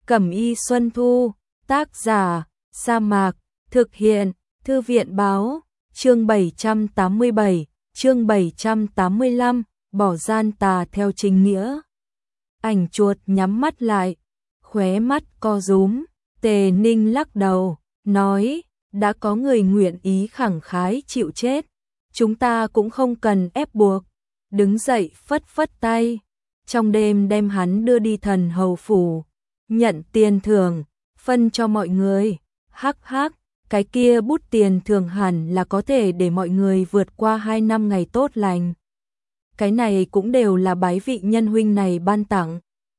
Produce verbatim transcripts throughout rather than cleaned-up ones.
Cẩm y Xuân Thu, tác giả, Sa Mạc, thực hiện, Thư viện báo, chương bảy trăm tám mươi bảy, chương bảy trăm tám mươi lăm, bỏ gian tà theo chính nghĩa. Ảnh chuột nhắm mắt lại, khóe mắt co rúm, Tề Ninh lắc đầu, nói, đã có người nguyện ý khẳng khái chịu chết, chúng ta cũng không cần ép buộc. Đứng dậy phất phất tay, trong đêm đem hắn đưa đi thần hầu phủ, nhận tiền thưởng, phân cho mọi người. Hắc hắc, cái kia bút tiền thưởng hẳn là có thể để mọi người vượt qua hai năm ngày tốt lành. Cái này cũng đều là bái vị nhân huynh này ban tặng.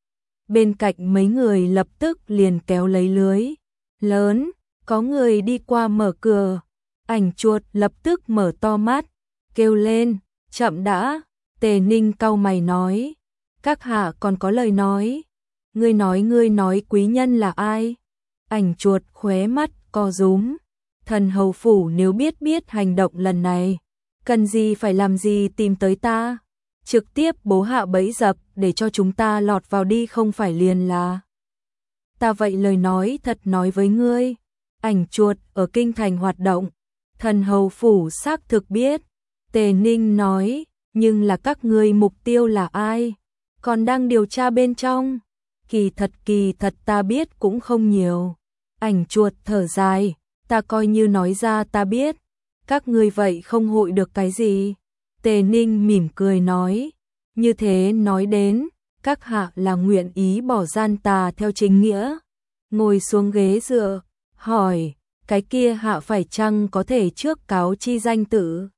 Bên cạnh mấy người lập tức liền kéo lấy lưới lớn, có người đi qua mở cửa. Ảnh chuột lập tức mở to mắt, kêu lên, chậm đã. Tề Ninh cau mày nói, các hạ còn có lời nói. Ngươi nói ngươi nói quý nhân là ai? Ảnh chuột khóe mắt co rúm, thần hầu phủ nếu biết biết hành động lần này, cần gì phải làm gì tìm tới ta, trực tiếp bố hạ bẫy dập để cho chúng ta lọt vào đi không phải liền là. Ta vậy lời nói thật nói với ngươi, ảnh chuột ở kinh thành hoạt động, thần hầu phủ xác thực biết. Tề Ninh nói, nhưng là các ngươi mục tiêu là ai? Còn đang điều tra bên trong. Kỳ thật kỳ thật ta biết cũng không nhiều. Ảnh chuột thở dài, ta coi như nói ra ta biết, các ngươi vậy không hội được cái gì. Tề Ninh mỉm cười nói, như thế nói đến, các hạ là nguyện ý bỏ gian tà theo chính nghĩa. Ngồi xuống ghế dựa, hỏi, cái kia hạ phải chăng có thể trước cáo chi danh tử?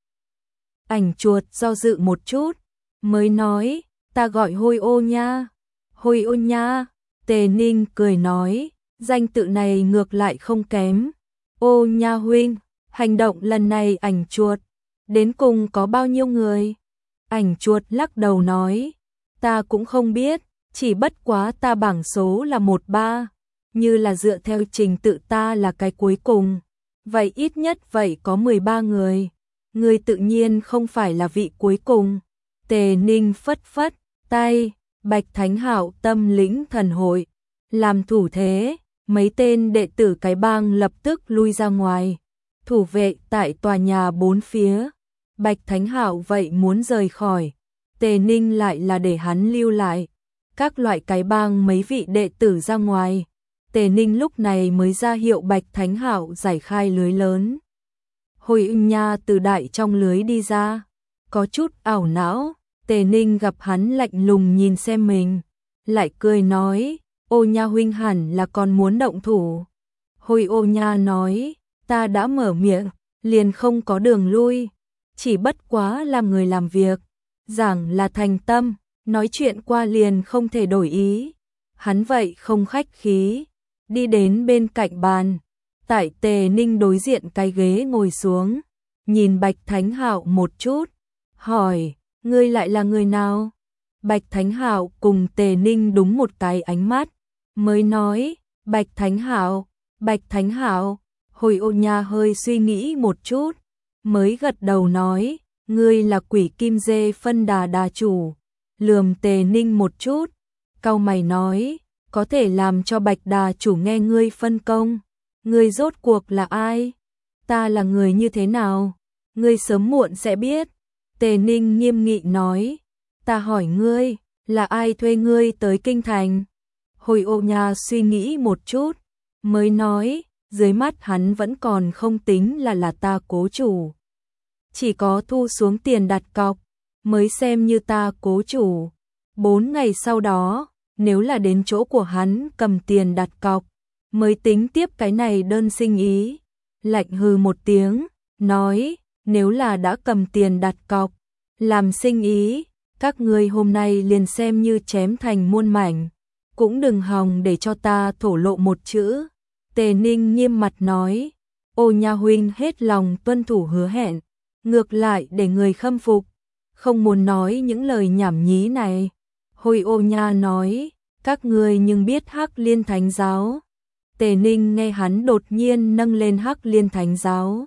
Ảnh chuột do dự một chút, mới nói, ta gọi Hôi Ô nha. Hôi Ô nha, Tề Ninh cười nói, danh tự này ngược lại không kém. Ô nha huynh, hành động lần này ảnh chuột, đến cùng có bao nhiêu người? Ảnh chuột lắc đầu nói, ta cũng không biết, chỉ bất quá ta bảng số là một ba, như là dựa theo trình tự ta là cái cuối cùng, vậy ít nhất vậy có mười ba người. Người tự nhiên không phải là vị cuối cùng. Tề Ninh phất phất tay, Bạch Thánh Hạo tâm lĩnh thần hội, làm thủ thế, mấy tên đệ tử cái bang lập tức lui ra ngoài, thủ vệ tại tòa nhà bốn phía. Bạch Thánh Hạo vậy muốn rời khỏi, Tề Ninh lại là để hắn lưu lại. Các loại cái bang mấy vị đệ tử ra ngoài, Tề Ninh lúc này mới ra hiệu Bạch Thánh Hạo giải khai lưới lớn. Hồi ưng nha từ đại trong lưới đi ra, có chút ảo não. Tề Ninh gặp hắn lạnh lùng nhìn xem mình, lại cười nói, Ô nha huynh hẳn là còn muốn động thủ. Hồi Ô nha nói, ta đã mở miệng, liền không có đường lui, chỉ bất quá làm người làm việc, giảng là thành tâm, nói chuyện qua liền không thể đổi ý. Hắn vậy không khách khí, đi đến bên cạnh bàn, tại Tề Ninh đối diện cái ghế ngồi xuống, nhìn Bạch Thánh Hạo một chút, hỏi, ngươi lại là người nào? Bạch Thánh Hạo cùng Tề Ninh đúng một cái ánh mắt, mới nói, Bạch Thánh Hạo, Bạch Thánh Hạo. Hồi Ô nha hơi suy nghĩ một chút, mới gật đầu nói, ngươi là Quỷ Kim Dê phân đà đà chủ. Lườm Tề Ninh một chút, cau mày nói, có thể làm cho Bạch đà chủ nghe ngươi phân công. Ngươi rốt cuộc là ai? Ta là người như thế nào? Ngươi sớm muộn sẽ biết. Tề Ninh nghiêm nghị nói, ta hỏi ngươi, là ai thuê ngươi tới kinh thành? Hồi Ô nha suy nghĩ một chút, mới nói, dưới mắt hắn vẫn còn không tính là là ta cố chủ. Chỉ có thu xuống tiền đặt cọc, mới xem như ta cố chủ. Bốn ngày sau đó, nếu là đến chỗ của hắn cầm tiền đặt cọc, mới tính tiếp cái này đơn sinh ý. Lạnh hừ một tiếng, nói, nếu là đã cầm tiền đặt cọc, làm sinh ý, các ngươi hôm nay liền xem như chém thành muôn mảnh, cũng đừng hòng để cho ta thổ lộ một chữ. Tề Ninh nghiêm mặt nói, Ô nha huynh hết lòng tuân thủ hứa hẹn, ngược lại để người khâm phục, không muốn nói những lời nhảm nhí này. Hồi Ô nha nói, các ngươi nhưng biết Hắc Liên Thánh Giáo. Tề Ninh nghe hắn đột nhiên nâng lên Hắc Liên Thánh Giáo,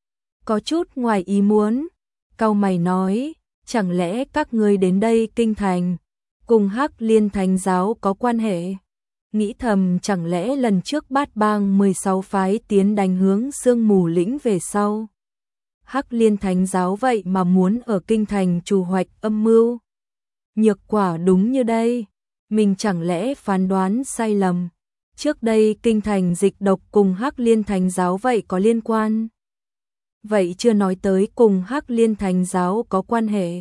có chút ngoài ý muốn, cau mày nói, chẳng lẽ các ngươi đến đây kinh thành, cùng Hắc Liên Thánh Giáo có quan hệ? nghĩ thầm chẳng lẽ lần trước Bát Bang mười sáu phái tiến đánh hướng Sương Mù Lĩnh về sau. Hắc Liên Thánh giáo vậy mà muốn ở kinh thành trù hoạch âm mưu. Nhược quả đúng như đây, mình chẳng lẽ phán đoán sai lầm. Trước đây kinh thành dịch độc cùng Hắc Liên Thánh giáo vậy có liên quan. Vậy chưa nói tới cùng Hắc Liên Thánh giáo có quan hệ.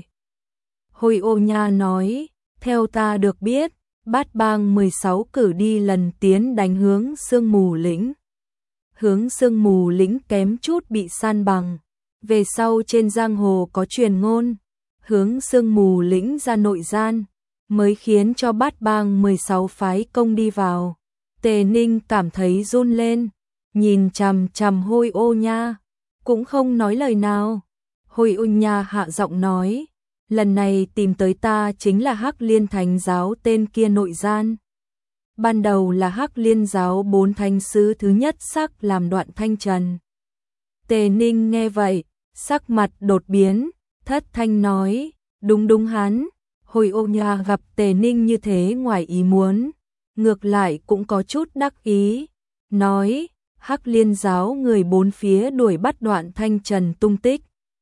Hôi Ô Nha nói, theo ta được biết, Bát Bang mười sáu cử đi lần tiến đánh hướng Sương Mù Lĩnh. Hướng Sương Mù Lĩnh kém chút bị san bằng. Về sau trên giang hồ có truyền ngôn, hướng Sương Mù Lĩnh ra nội gian, mới khiến cho Bát Bang mười sáu phái công đi vào. Tề Ninh cảm thấy run lên, nhìn chằm chằm Hôi Ô Nha, cũng không nói lời nào. Hôi Ô Nha hạ giọng nói, lần này tìm tới ta chính là Hắc Liên Thánh giáo tên kia nội gian. Ban đầu là Hắc Liên giáo bốn thánh sứ thứ nhất sắc làm Đoạn Thanh Trần. Tề Ninh nghe vậy, sắc mặt đột biến, thất thanh nói, đúng đúng hắn. Hôi Ô Nha gặp Tề Ninh như thế ngoài ý muốn, ngược lại cũng có chút đắc ý, nói, Hắc Liên giáo người bốn phía đuổi bắt Đoạn Thanh Trần tung tích,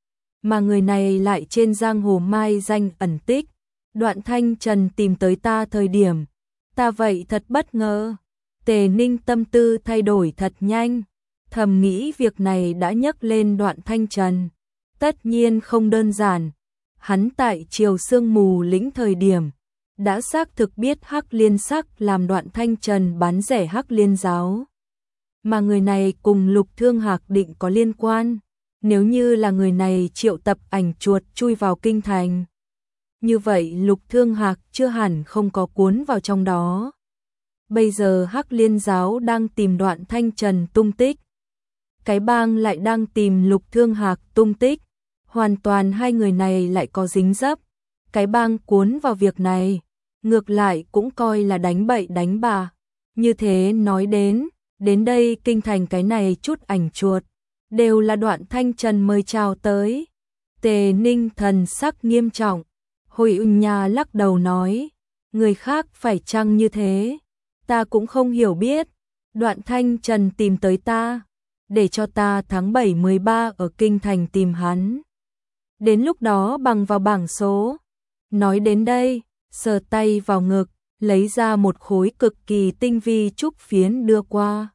mà người này lại trên giang hồ mai danh ẩn tích. Đoạn Thanh Trần tìm tới ta thời điểm, ta vậy thật bất ngờ. Tề Ninh tâm tư thay đổi thật nhanh, thầm nghĩ việc này đã nhắc lên Đoạn Thanh Trần, tất nhiên không đơn giản. Hắn tại Triều Sương Mù Lĩnh thời điểm, đã xác thực biết Hắc Liên sắc làm Đoạn Thanh Trần bán rẻ Hắc Liên giáo. Mà người này cùng Lục Thương Hạc định có liên quan, nếu như là người này triệu tập ảnh chuột chui vào kinh thành. Như vậy Lục Thương Hạc chưa hẳn không có cuốn vào trong đó. Bây giờ Hắc Liên giáo đang tìm Đoạn Thanh Trần tung tích. Cái bang lại đang tìm Lục Thương Hạc tung tích. Hoàn toàn hai người này lại có dính dấp. Cái bang cuốn vào việc này, ngược lại cũng coi là đánh bậy đánh bạ. Như thế nói đến, đến đây kinh thành cái này chút ảnh chuột, đều là Đoạn Thanh Trần mời chào tới. Tề Ninh thần sắc nghiêm trọng, Hôi Ô Nha lắc đầu nói, người khác phải chăng như thế, ta cũng không hiểu biết. Đoạn Thanh Trần tìm tới ta, để cho ta tháng bảy mười ba ở kinh thành tìm hắn. Đến lúc đó bằng vào bảng số. Nói đến đây, sờ tay vào ngực, lấy ra một khối cực kỳ tinh vi trúc phiến đưa qua.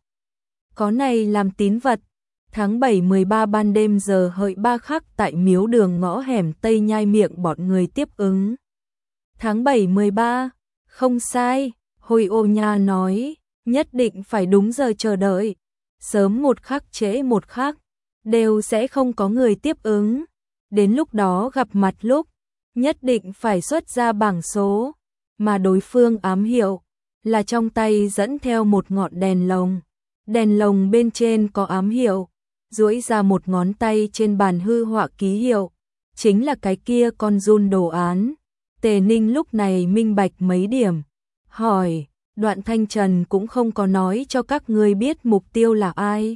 Có này làm tín vật. Tháng bảy mười ba ban đêm giờ hợi ba khắc tại miếu đường ngõ hẻm Tây Nhai miệng bọn người tiếp ứng. Tháng bảy mười ba, không sai, Hôi Ô Nha nói, nhất định phải đúng giờ chờ đợi. Sớm một khắc trễ một khắc, đều sẽ không có người tiếp ứng. Đến lúc đó gặp mặt lúc, nhất định phải xuất ra bảng số, mà đối phương ám hiệu, là trong tay dẫn theo một ngọn đèn lồng. Đèn lồng bên trên có ám hiệu, duỗi ra một ngón tay trên bàn hư họa ký hiệu, chính là cái kia con giun đồ án. Tề Ninh lúc này minh bạch mấy điểm, hỏi, Đoạn Thanh Trần cũng không có nói cho các ngươi biết mục tiêu là ai.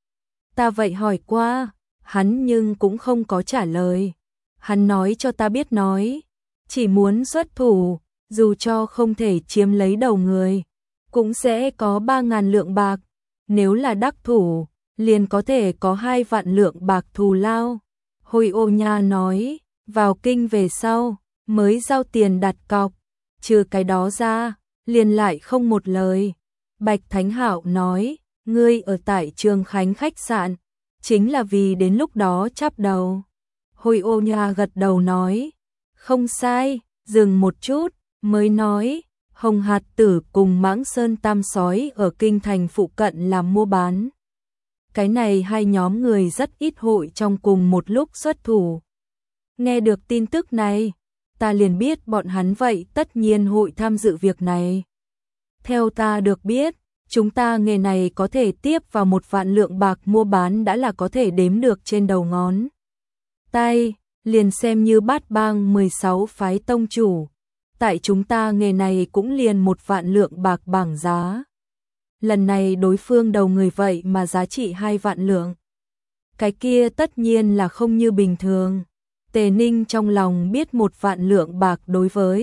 Ta vậy hỏi qua, hắn nhưng cũng không có trả lời. Hắn nói cho ta biết nói, chỉ muốn xuất thủ, dù cho không thể chiếm lấy đầu người, cũng sẽ có ba ngàn lượng bạc, nếu là đắc thủ, liền có thể có hai vạn lượng bạc thù lao. Hôi Ô Nha nói, vào kinh về sau, mới giao tiền đặt cọc, trừ cái đó ra, liền lại không một lời. Bạch Thánh Hạo nói, ngươi ở tại Trường Khánh khách sạn, chính là vì đến lúc đó chắp đầu. Hôi Ô Nha gật đầu nói, không sai, dừng một chút, mới nói, Hồng Hạt Tử cùng Mãng Sơn Tam Sói ở kinh thành phụ cận làm mua bán. Cái này hai nhóm người rất ít hội trong cùng một lúc xuất thủ. Nghe được tin tức này, ta liền biết bọn hắn vậy tất nhiên hội tham dự việc này. Theo ta được biết, chúng ta nghề này có thể tiếp vào một vạn lượng bạc mua bán đã là có thể đếm được trên đầu ngón tay, liền xem như Bát Bang mười sáu phái tông chủ. Tại chúng ta nghề này cũng liền một vạn lượng bạc bảng giá. Lần này đối phương đầu người vậy mà giá trị hai vạn lượng. Cái kia tất nhiên là không như bình thường. Tề Ninh trong lòng biết một vạn lượng bạc đối với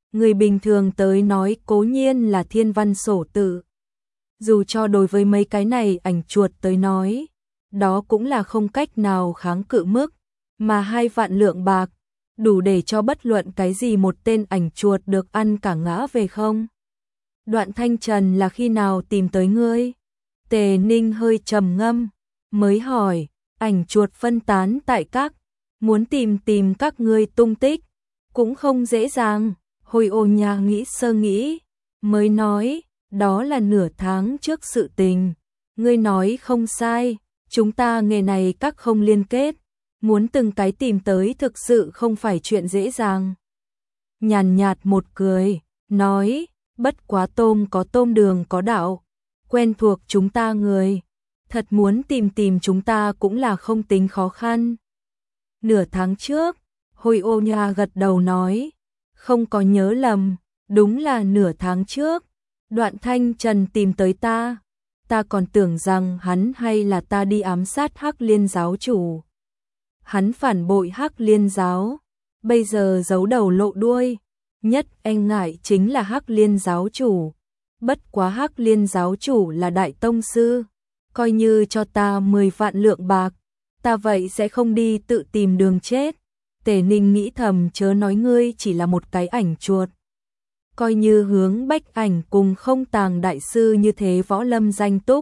người bình thường tới nói cố nhiên là thiên văn sổ tự. Dù cho đối với mấy cái này ảnh chuột tới nói, đó cũng là không cách nào kháng cự mức, mà hai vạn lượng bạc, đủ để cho bất luận cái gì một tên ảnh chuột được ăn cả ngã về không? Đoạn Thanh Trần là khi nào tìm tới ngươi? Tề Ninh hơi trầm ngâm, mới hỏi, ảnh chuột phân tán tại các, muốn tìm tìm các ngươi tung tích, cũng không dễ dàng. Hồi Ô Nha nghĩ sơ nghĩ, mới nói, đó là nửa tháng trước sự tình. Ngươi nói không sai, chúng ta nghề này các không liên kết, muốn từng cái tìm tới thực sự không phải chuyện dễ dàng. Nhàn nhạt một cười, nói, bất quá tôm có tôm đường có đạo, quen thuộc chúng ta người, thật muốn tìm tìm chúng ta cũng là không tính khó khăn. Nửa tháng trước, Hồi Ô Nha gật đầu nói, không có nhớ lầm, đúng là nửa tháng trước, Đoạn Thanh Trần tìm tới ta, ta còn tưởng rằng hắn hay là ta đi ám sát Hắc Liên giáo chủ. Hắn phản bội Hắc Liên giáo, bây giờ giấu đầu lộ đuôi, nhất e ngại chính là Hắc Liên giáo chủ. Bất quá Hắc Liên giáo chủ là đại tông sư, coi như cho ta mười vạn lượng bạc, ta vậy sẽ không đi tự tìm đường chết. Tề Ninh nghĩ thầm, chớ nói ngươi chỉ là một cái ảnh chuột. Coi như Hướng Bách Ảnh cùng Không Tàng đại sư như thế võ lâm danh túc,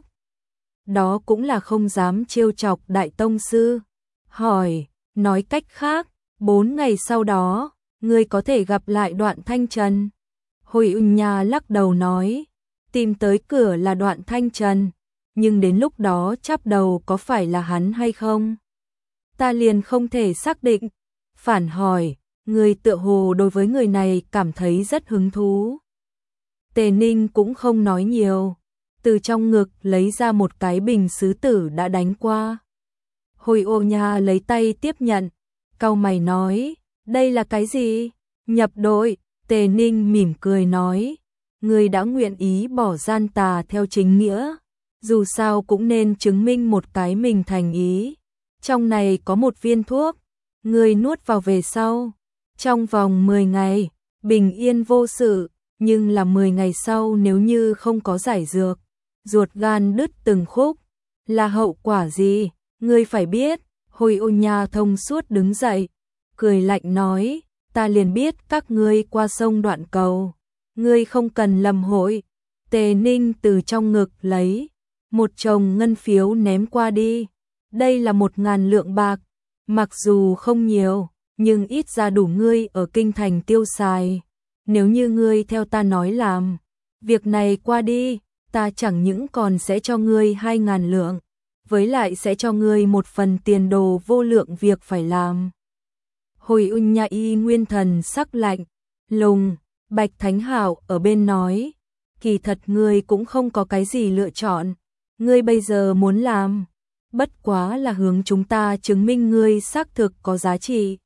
đó cũng là không dám trêu chọc đại tông sư. Hỏi, nói cách khác, bốn ngày sau đó, ngươi có thể gặp lại Đoạn Thanh Trần. Hồi Ưng Nha lắc đầu nói, tìm tới cửa là Đoạn Thanh Trần, nhưng đến lúc đó chắp đầu có phải là hắn hay không? Ta liền không thể xác định. Phản hỏi, người tựa hồ đối với người này cảm thấy rất hứng thú. Tề Ninh cũng không nói nhiều, từ trong ngực lấy ra một cái bình sứ tử đã đánh qua. Hồi Ô Nha lấy tay tiếp nhận, cau mày nói, đây là cái gì? Nhập đội. Tề Ninh mỉm cười nói, người đã nguyện ý bỏ gian tà theo chính nghĩa, dù sao cũng nên chứng minh một cái mình thành ý. Trong này có một viên thuốc, người nuốt vào về sau, trong vòng mười ngày, bình yên vô sự, nhưng là mười ngày sau nếu như không có giải dược, ruột gan đứt từng khúc, là hậu quả gì? Ngươi phải biết. Hồi Ô Nha thông suốt đứng dậy, cười lạnh nói, ta liền biết các ngươi qua sông Đoạn Cầu, ngươi không cần lầm hội. Tề Ninh từ trong ngực lấy một chồng ngân phiếu ném qua đi, đây là một ngàn lượng bạc, mặc dù không nhiều, nhưng ít ra đủ ngươi ở kinh thành tiêu xài. Nếu như ngươi theo ta nói làm, việc này qua đi, ta chẳng những còn sẽ cho ngươi hai ngàn lượng, với lại sẽ cho ngươi một phần tiền đồ vô lượng việc phải làm. Hồi Ưng Nha y nguyên thần sắc lạnh lùng. Bạch Thánh Hạo ở bên nói, kỳ thật ngươi cũng không có cái gì lựa chọn, ngươi bây giờ muốn làm, bất quá là hướng chúng ta chứng minh ngươi xác thực có giá trị.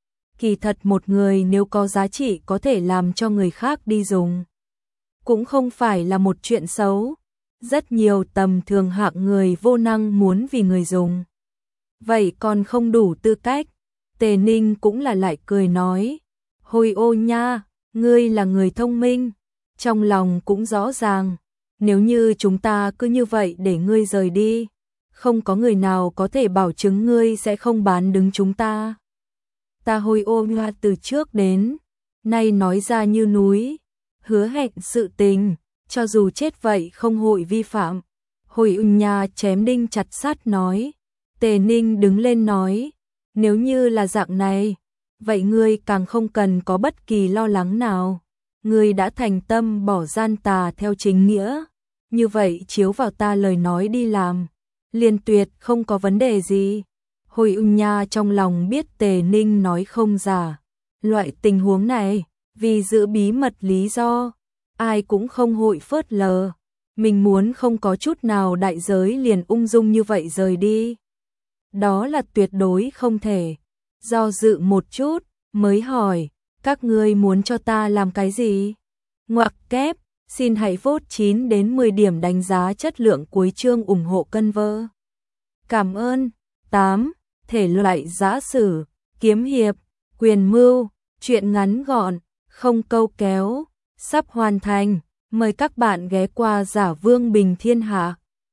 Kỳ thật một người nếu có giá trị có thể làm cho người khác đi dùng, cũng không phải là một chuyện xấu. Rất nhiều tầm thường hạng người vô năng muốn vì người dùng, vậy còn không đủ tư cách. Tề Ninh cũng là lại cười nói, Hồi Ô Nha, ngươi là người thông minh, trong lòng cũng rõ ràng, nếu như chúng ta cứ như vậy để ngươi rời đi, không có người nào có thể bảo chứng ngươi sẽ không bán đứng chúng ta. Ta Hồi Ô Nha từ trước đến nay nói ra như núi, hứa hẹn sự tình, cho dù chết vậy không hội vi phạm. Hồi Ưng Nha chém đinh chặt sắt nói. Tề Ninh đứng lên nói, nếu như là dạng này, vậy ngươi càng không cần có bất kỳ lo lắng nào. Ngươi đã thành tâm bỏ gian tà theo chính nghĩa, như vậy chiếu vào ta lời nói đi làm, liền tuyệt không có vấn đề gì. Hồi Ưng Nha trong lòng biết Tề Ninh nói không giả, loại tình huống này, vì giữ bí mật lý do, ai cũng không hội phớt lờ, mình muốn không có chút nào đại giới liền ung dung như vậy rời đi. Đó là tuyệt đối không thể. Do dự một chút, mới hỏi, các ngươi muốn cho ta làm cái gì? Ngoặc kép, xin hãy vote chín đến mười điểm đánh giá chất lượng cuối chương ủng hộ cân vơ. Cảm ơn. tám. Thể loại giã sử, kiếm hiệp, quyền mưu, truyện ngắn gọn, không câu kéo, sắp hoàn thành. Mời các bạn ghé qua Giả Vương Bình Thiên Hạ.